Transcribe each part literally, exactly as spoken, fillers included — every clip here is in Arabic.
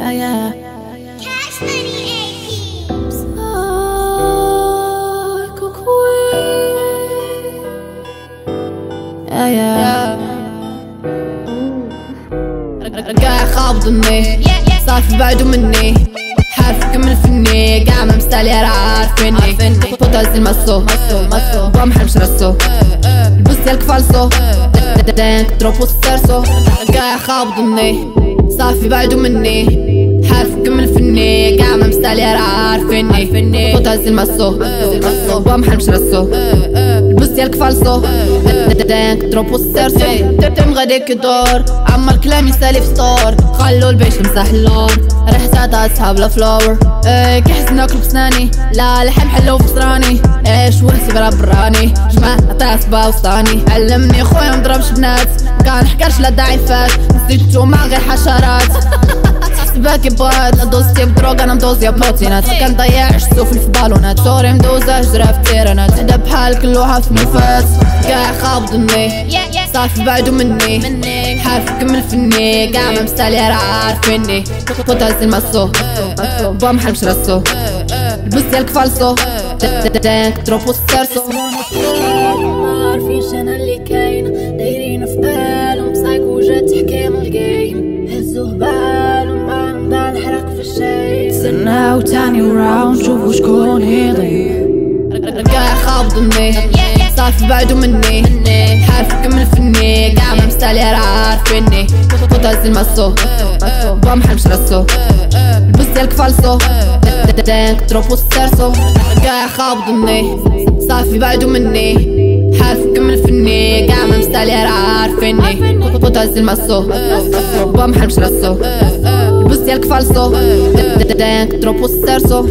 yeah. Cash Money A P. Psycho queen. Yeah, yeah. رجع خابضني صافي بعدو مني حرفك من فني قاع ما مستالي راه عارفيني بوطاز المسو بامحل مش راسو البوس ديالك فالصو دانك دروبو ستارسو رجع خابضني صافي بعدو مني حرفك من فني قاع ما مستالي راه عارفيني بوطاز المسو بامحل مش راسو البوس ديالك فالصو دانك دروبو ستارسو تم غاديك دور عمر كلامي سالي في ستور خلو البيش مسح اللور ريحتها تاع صحاب الفلور ايه كي حس ناكل بسناني لا لحم حلو في صراني ايش وهسي برا براني جمع عطيها صبا وسطاني علمني خويا مضربش بنات مكنحكرش لا داعي فات نسيتو مع غير حشرات باكي بغات لا دوزتي بدروغ انا مدوزيا بروتينات كنضيع السفل في بالونات سوري مدوزة جرا في تيرانات هدا بحال كلوها في ملفات قاع خابضني صافي بعدو مني حرفك من فني قاع ما مستالي راه عارفيني بوطاز الماسو بامحل مش راسو البوس ديالك فالصو دانك دروبو ستارسو ما عارفينش انا اللي كاين دايرين في بالهم سايكو جات تحكي من الجيم هزوه بالهم ما نبدا نحرق في الشاي استناو تاني وراوند شوفو شكون يضيع رجع خابضني صافي بعدو مني حرفك من فني قاع ما مستالي راه عارفيني بوطاز الماسو بامحل مش راسو البوس ديالك فالصو دانك دروبو ستارسو رجع خابضني صافي بعدو مني حرفك من فني قاع ما مستالي راه عارفيني بوطاز الماسو بامحل مش راسو البوس ديالك فالصو دانك دروبو ستارسو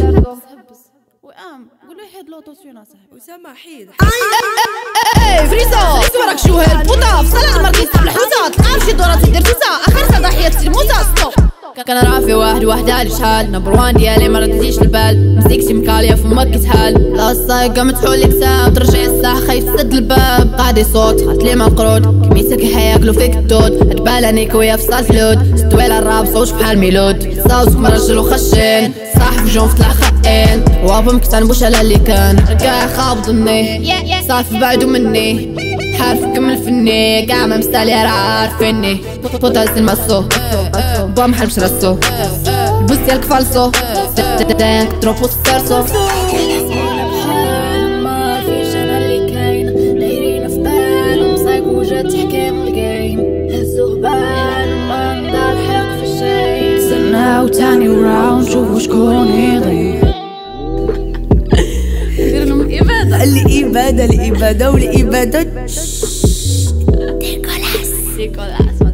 قولوا يحيد لوطوسيون اصاحبي اسامه حيد اي فريزو صورك شو هالبوطه في صاله المركز تحب الحوزه تلقى شي دورات تدير توسا اخر ضحيه تلموزه ستوب كان رافي واحد وحده لي شحال نمبر وان ديالي ما رديتيش البال مسكتي مكاليه فمك كتحال لا الصايقه متحول لك ساعه ترجعي الساعه خايف تسد الباب قاعدي صوت خاط لي مع القرود كميتك حياكلو فيك الدود تبالاني كويه في صال فلود ستويل الراب صوت بحال ميلود صوت مرجل وخشين صاحب جون طلع خائن وابا مكتنبوش على اللي كان رجع خابضني صافي بعدو مني حرفك من فني قاع ما مستالي راه عارفيني بوطاز الماسو بامحل مش راسو البوس ديالك فالصو دانك دروبو ستارسو ما عارفينش انا اللي كاين دايرين في بالهم سايكو جات تحكي من الجيم هزوه بالهم ما نبدا نحرق في الشاي استناو تاني وراوند شوفو شكون يضيع دير لهم اباده الإبادة الإبادة والإبادة Nicolas. Nicolas